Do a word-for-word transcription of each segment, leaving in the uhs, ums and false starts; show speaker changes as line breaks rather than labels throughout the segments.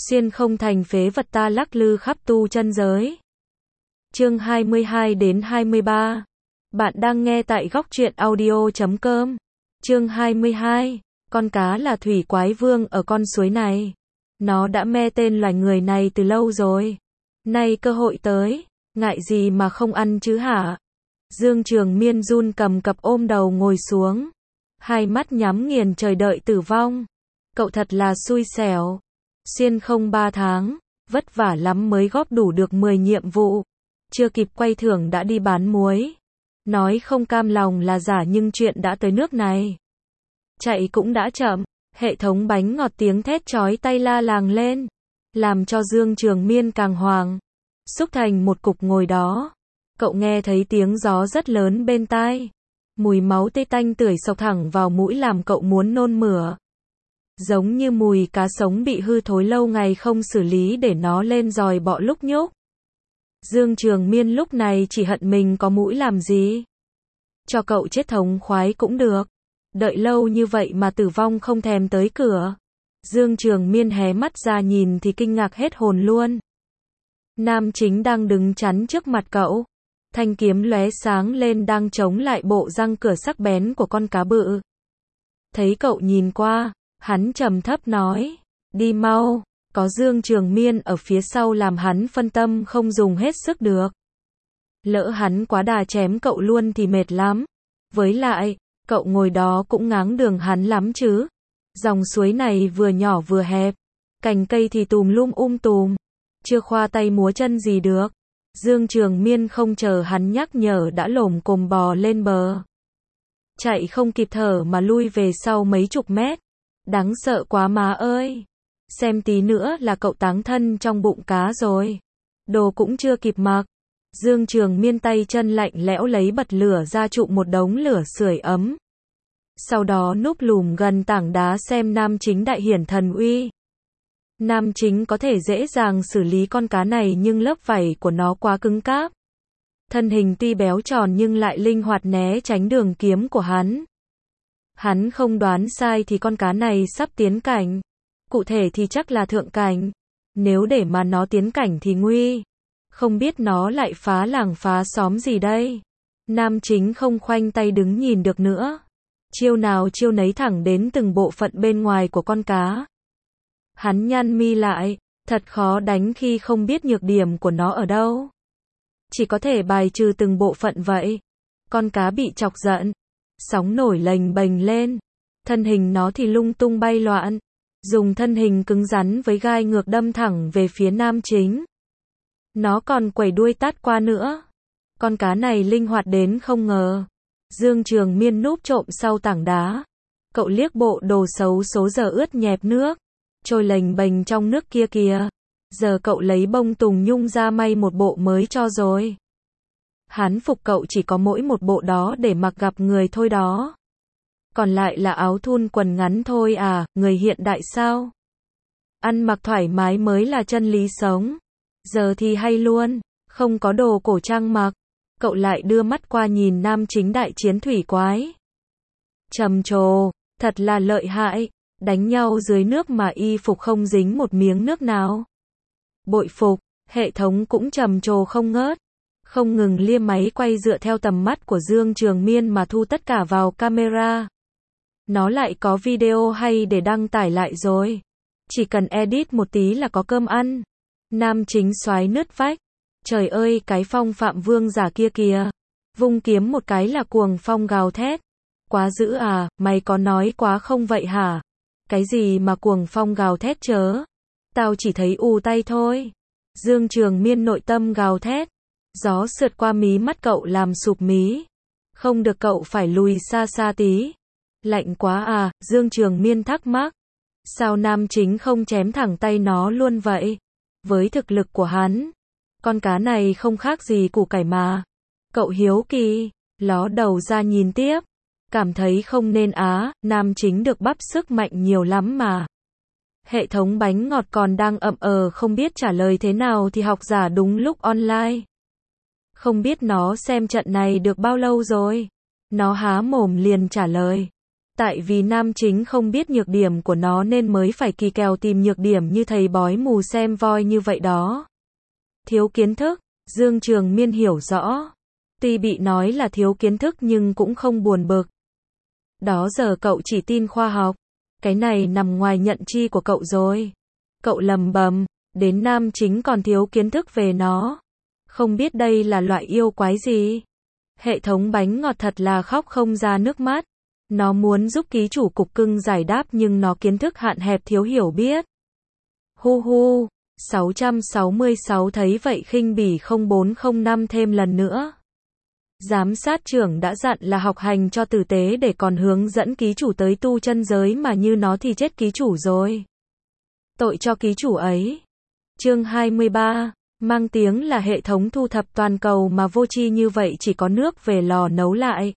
Xuyên không thành phế vật ta lắc lư khắp tu chân giới. Chương hai mươi hai đến hai mươi ba. Bạn đang nghe tại góc truyện audio chấm com. Chương hai mươi hai. Con cá là thủy quái vương ở con suối này. Nó đã mê tên loài người này từ lâu rồi. Nay cơ hội tới, ngại gì mà không ăn chứ hả? Dương Trường Miên run cầm cập ôm đầu ngồi xuống. Hai mắt nhắm nghiền trời đợi tử vong. Cậu thật là xui xẻo. Xuyên không ba tháng, vất vả lắm mới góp đủ được mười nhiệm vụ. Chưa kịp quay thưởng đã đi bán muối. Nói không cam lòng là giả nhưng chuyện đã tới nước này. Chạy cũng đã chậm, hệ thống bánh ngọt tiếng thét chói tay la làng lên. Làm cho Dương Trường Miên càng hoàng. Xúc thành một cục ngồi đó. Cậu nghe thấy tiếng gió rất lớn bên tai. Mùi máu tê tanh tưởi xộc thẳng vào mũi làm cậu muốn nôn mửa. Giống như mùi cá sống bị hư thối lâu ngày không xử lý để nó lên dòi bọ lúc nhúc. Dương Trường Miên lúc này chỉ hận mình có mũi làm gì. Cho cậu chết thống khoái cũng được. Đợi lâu như vậy mà tử vong không thèm tới cửa. Dương Trường Miên hé mắt ra nhìn thì kinh ngạc hết hồn luôn. Nam chính đang đứng chắn trước mặt cậu. Thanh kiếm lóe sáng lên đang chống lại bộ răng cửa sắc bén của con cá bự. Thấy cậu nhìn qua, hắn trầm thấp nói, đi mau, có Dương Trường Miên ở phía sau làm hắn phân tâm không dùng hết sức được. Lỡ hắn quá đà chém cậu luôn thì mệt lắm. Với lại, cậu ngồi đó cũng ngáng đường hắn lắm chứ. Dòng suối này vừa nhỏ vừa hẹp, cành cây thì tùm lum um tùm, chưa khoa tay múa chân gì được. Dương Trường Miên không chờ hắn nhắc nhở đã lồm cồm bò lên bờ. Chạy không kịp thở mà lui về sau mấy chục mét. Đáng sợ quá má ơi. Xem tí nữa là cậu táng thân trong bụng cá rồi. Đồ cũng chưa kịp mặc. Dương Trường Miên tay chân lạnh lẽo lấy bật lửa ra trụm một đống lửa sưởi ấm. Sau đó núp lùm gần tảng đá xem nam chính đại hiển thần uy. Nam chính có thể dễ dàng xử lý con cá này nhưng lớp vảy của nó quá cứng cáp. Thân hình tuy béo tròn nhưng lại linh hoạt né tránh đường kiếm của hắn. Hắn không đoán sai thì con cá này sắp tiến cảnh. Cụ thể thì chắc là thượng cảnh. Nếu để mà nó tiến cảnh thì nguy. Không biết nó lại phá làng phá xóm gì đây. Nam chính không khoanh tay đứng nhìn được nữa. Chiêu nào chiêu nấy thẳng đến từng bộ phận bên ngoài của con cá. Hắn nhăn mi lại, thật khó đánh khi không biết nhược điểm của nó ở đâu. Chỉ có thể bài trừ từng bộ phận vậy. Con cá bị chọc giận. Sóng nổi lềnh bềnh lên. Thân hình nó thì lung tung bay loạn. Dùng thân hình cứng rắn với gai ngược đâm thẳng về phía nam chính. Nó còn quẩy đuôi tát qua nữa. Con cá này linh hoạt đến không ngờ. Dương Trường Miên núp trộm sau tảng đá. Cậu liếc bộ đồ xấu số giờ ướt nhẹp nước. Trôi lềnh bềnh trong nước kia kìa. Giờ cậu lấy bông tùng nhung ra may một bộ mới cho rồi. Hắn phục cậu chỉ có mỗi một bộ đó để mặc gặp người thôi đó. Còn lại là áo thun quần ngắn thôi à, người hiện đại sao? Ăn mặc thoải mái mới là chân lý sống. Giờ thì hay luôn, không có đồ cổ trang mặc. Cậu lại đưa mắt qua nhìn nam chính đại chiến thủy quái. Trầm trồ, thật là lợi hại. Đánh nhau dưới nước mà y phục không dính một miếng nước nào. Bội phục, hệ thống cũng trầm trồ không ngớt. Không ngừng liêm máy quay dựa theo tầm mắt của Dương Trường Miên mà thu tất cả vào camera. Nó lại có video hay để đăng tải lại rồi. Chỉ cần edit một tí là có cơm ăn. Nam chính xoái nứt vách. Trời ơi cái phong phạm vương giả kia kìa. Vung kiếm một cái là cuồng phong gào thét. Quá dữ à, mày có nói quá không vậy hả? Cái gì mà cuồng phong gào thét chớ? Tao chỉ thấy ù tay thôi. Dương Trường Miên nội tâm gào thét. Gió sượt qua mí mắt cậu làm sụp mí. Không được cậu phải lùi xa xa tí. Lạnh quá à, Dương Trường Miên thắc mắc. Sao nam chính không chém thẳng tay nó luôn vậy? Với thực lực của hắn, con cá này không khác gì củ cải mà. Cậu hiếu kỳ, ló đầu ra nhìn tiếp. Cảm thấy không nên á, nam chính được bắp sức mạnh nhiều lắm mà. Hệ thống bánh ngọt còn đang ậm ờ không biết trả lời thế nào thì học giả đúng lúc online. Không biết nó xem trận này được bao lâu rồi. Nó há mồm liền trả lời. Tại vì nam chính không biết nhược điểm của nó nên mới phải kỳ kèo tìm nhược điểm như thầy bói mù xem voi như vậy đó. Thiếu kiến thức, Dương Trường Miên hiểu rõ. Tuy bị nói là thiếu kiến thức nhưng cũng không buồn bực. Đó giờ cậu chỉ tin khoa học. Cái này nằm ngoài nhận chi của cậu rồi. Cậu lầm bầm, đến nam chính còn thiếu kiến thức về nó. Không biết đây là loại yêu quái gì. Hệ thống bánh ngọt thật là khóc không ra nước mắt. Nó muốn giúp ký chủ cục cưng giải đáp nhưng nó kiến thức hạn hẹp thiếu hiểu biết. Hu hu, sáu trăm sáu mươi sáu thấy vậy khinh bỉ không bốn không năm thêm lần nữa. Giám sát trưởng đã dặn là học hành cho tử tế để còn hướng dẫn ký chủ tới tu chân giới mà như nó thì chết ký chủ rồi. Tội cho ký chủ ấy. Chương hai mươi ba, mang tiếng là hệ thống thu thập toàn cầu mà vô tri như vậy chỉ có nước về lò nấu lại.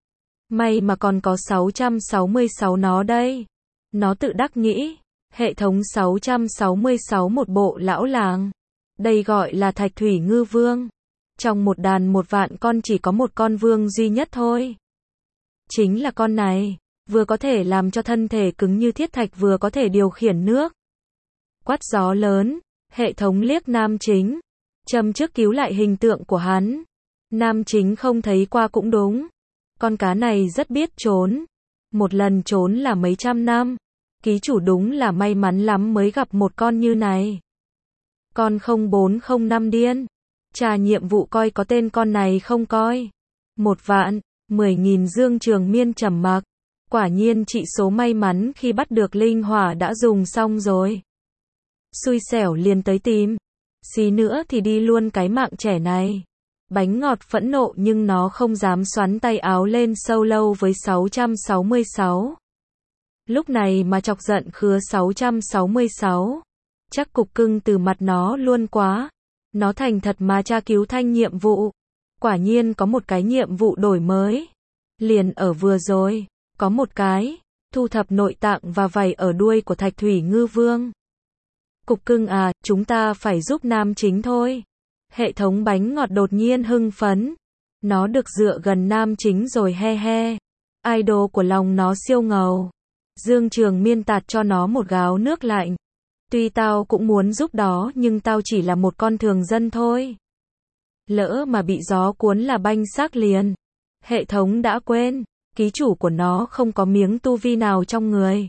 May mà còn có sáu trăm sáu mươi sáu nó đây. Nó tự đắc nghĩ. Hệ thống sáu trăm sáu mươi sáu một bộ lão làng. Đây gọi là Thạch Thủy Ngư Vương. Trong một đàn một vạn con chỉ có một con vương duy nhất thôi. Chính là con này. Vừa có thể làm cho thân thể cứng như thiết thạch vừa có thể điều khiển nước. Quát gió lớn. Hệ thống liếc nam chính. Châm trước cứu lại hình tượng của hắn. Nam chính không thấy qua cũng đúng. Con cá này rất biết trốn. Một lần trốn là mấy trăm năm. Ký chủ đúng là may mắn lắm mới gặp một con như này. Con không bốn không năm điên. Trả nhiệm vụ coi có tên con này không coi. Một vạn, mười nghìn Dương Trường Miên trầm mặc. Quả nhiên trị số may mắn khi bắt được linh hỏa đã dùng xong rồi. Xui xẻo liền tới tìm. Xí nữa thì đi luôn cái mạng trẻ này. Bánh ngọt phẫn nộ nhưng nó không dám xoắn tay áo lên sâu lâu với sáu trăm sáu mươi sáu. Lúc này mà chọc giận khứa sáu trăm sáu mươi sáu. Chắc cục cưng từ mặt nó luôn quá. Nó thành thật mà tra cứu thanh nhiệm vụ. Quả nhiên có một cái nhiệm vụ đổi mới. Liền ở vừa rồi. Có một cái. Thu thập nội tạng và vảy ở đuôi của Thạch Thủy Ngư Vương. Cục cưng à, chúng ta phải giúp nam chính thôi. Hệ thống bánh ngọt đột nhiên hưng phấn. Nó được dựa gần nam chính rồi he he. Idol của lòng nó siêu ngầu. Dương Trường Miên tạt cho nó một gáo nước lạnh. Tuy tao cũng muốn giúp đó nhưng tao chỉ là một con thường dân thôi. Lỡ mà bị gió cuốn là banh xác liền. Hệ thống đã quên. Ký chủ của nó không có miếng tu vi nào trong người.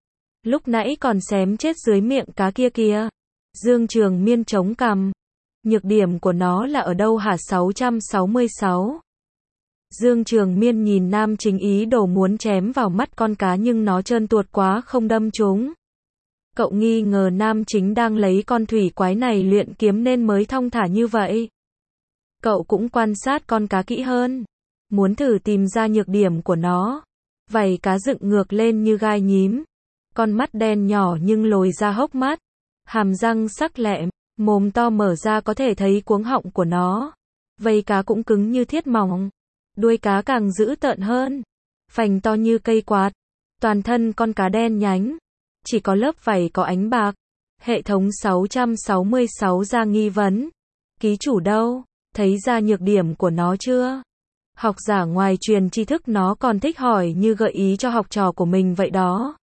Lúc nãy còn xém chết dưới miệng cá kia kìa. Dương Trường Miên chống cằm. Nhược điểm của nó là ở đâu hả sáu trăm sáu mươi sáu? Dương Trường Miên nhìn nam chính ý đồ muốn chém vào mắt con cá nhưng nó trơn tuột quá không đâm trúng. Cậu nghi ngờ nam chính đang lấy con thủy quái này luyện kiếm nên mới thong thả như vậy. Cậu cũng quan sát con cá kỹ hơn. Muốn thử tìm ra nhược điểm của nó. Vảy cá dựng ngược lên như gai nhím. Con mắt đen nhỏ nhưng lồi ra hốc mắt. Hàm răng sắc lẹm. Mồm to mở ra có thể thấy cuống họng của nó. Vây cá cũng cứng như thiết mỏng. Đuôi cá càng dữ tợn hơn. Phành to như cây quạt. Toàn thân con cá đen nhánh. Chỉ có lớp vảy có ánh bạc. Hệ thống sáu trăm sáu mươi sáu ra nghi vấn. Ký chủ đâu? Thấy ra nhược điểm của nó chưa? Học giả ngoài truyền tri thức nó còn thích hỏi như gợi ý cho học trò của mình vậy đó.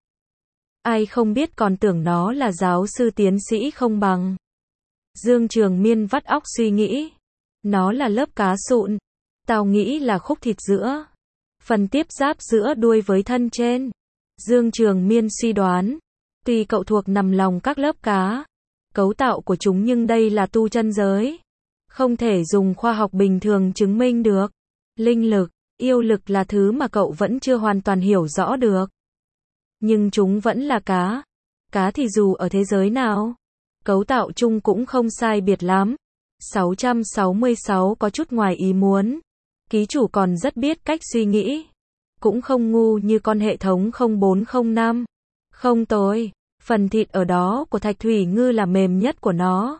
Ai không biết còn tưởng nó là giáo sư tiến sĩ không bằng. Dương Trường Miên vắt óc suy nghĩ. Nó là lớp cá sụn. Tao nghĩ là khúc thịt giữa. Phần tiếp giáp giữa đuôi với thân trên. Dương Trường Miên suy đoán. Tuy cậu thuộc nằm lòng các lớp cá. Cấu tạo của chúng nhưng đây là tu chân giới. Không thể dùng khoa học bình thường chứng minh được. Linh lực, yêu lực là thứ mà cậu vẫn chưa hoàn toàn hiểu rõ được. Nhưng chúng vẫn là cá. Cá thì dù ở thế giới nào. Cấu tạo chung cũng không sai biệt lắm. sáu trăm sáu mươi sáu có chút ngoài ý muốn. Ký chủ còn rất biết cách suy nghĩ. Cũng không ngu như con hệ thống không bốn không năm. Không tồi. Phần thịt ở đó của Thạch Thủy Ngư là mềm nhất của nó.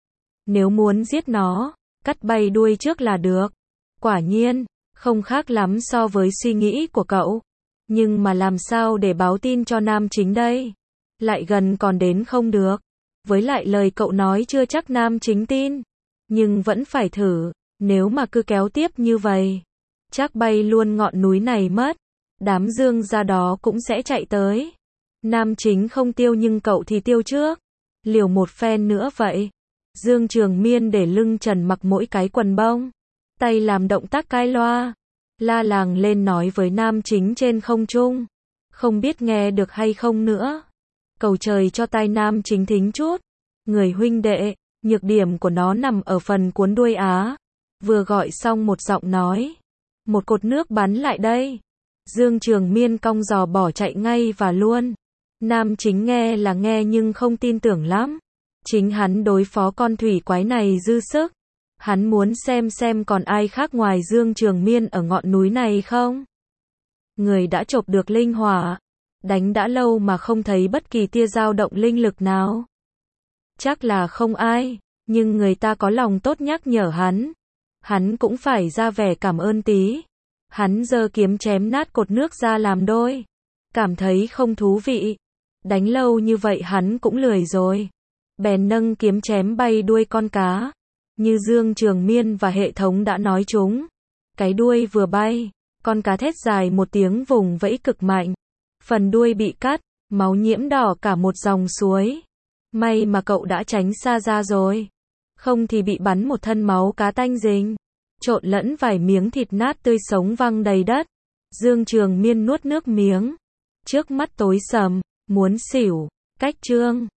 Nếu muốn giết nó, cắt bay đuôi trước là được. Quả nhiên, không khác lắm so với suy nghĩ của cậu. Nhưng mà làm sao để báo tin cho nam chính đây? Lại gần còn đến không được. Với lại lời cậu nói chưa chắc nam chính tin. Nhưng vẫn phải thử. Nếu mà cứ kéo tiếp như vậy, chắc bay luôn ngọn núi này mất. đám Dương gia đó cũng sẽ chạy tới. Nam Chính không tiêu nhưng cậu thì tiêu trước. Liều một phen nữa vậy. Dương Trường Miên để lưng trần mặc mỗi cái quần bông. Tay làm động tác cai loa. La làng lên nói với Nam Chính trên không trung. Không biết nghe được hay không nữa. Cầu trời cho tai Nam Chính thính chút. Người huynh đệ, nhược điểm của nó nằm ở phần cuốn đuôi á. Vừa gọi xong một giọng nói. Một cột nước bắn lại đây. Dương Trường Miên cong giò bỏ chạy ngay và luôn. Nam Chính nghe là nghe nhưng không tin tưởng lắm. Chính hắn đối phó con thủy quái này dư sức. Hắn muốn xem xem còn ai khác ngoài Dương Trường Miên ở ngọn núi này không. Người đã chộp được linh hỏa. Đánh đã lâu mà không thấy bất kỳ tia dao động linh lực nào. Chắc là không ai, nhưng người ta có lòng tốt nhắc nhở hắn. Hắn cũng phải ra vẻ cảm ơn tí. Hắn giơ kiếm chém nát cột nước ra làm đôi. Cảm thấy không thú vị. Đánh lâu như vậy hắn cũng lười rồi. Bèn nâng kiếm chém bay đuôi con cá. Như Dương Trường Miên và hệ thống đã nói chúng. Cái đuôi vừa bay, con cá thét dài một tiếng vùng vẫy cực mạnh. Phần đuôi bị cắt, máu nhiễm đỏ cả một dòng suối. May mà cậu đã tránh xa ra rồi. Không thì bị bắn một thân máu cá tanh rình. Trộn lẫn vài miếng thịt nát tươi sống văng đầy đất. Dương Trường Miên nuốt nước miếng. Trước mắt tối sầm, muốn xỉu. Cách chương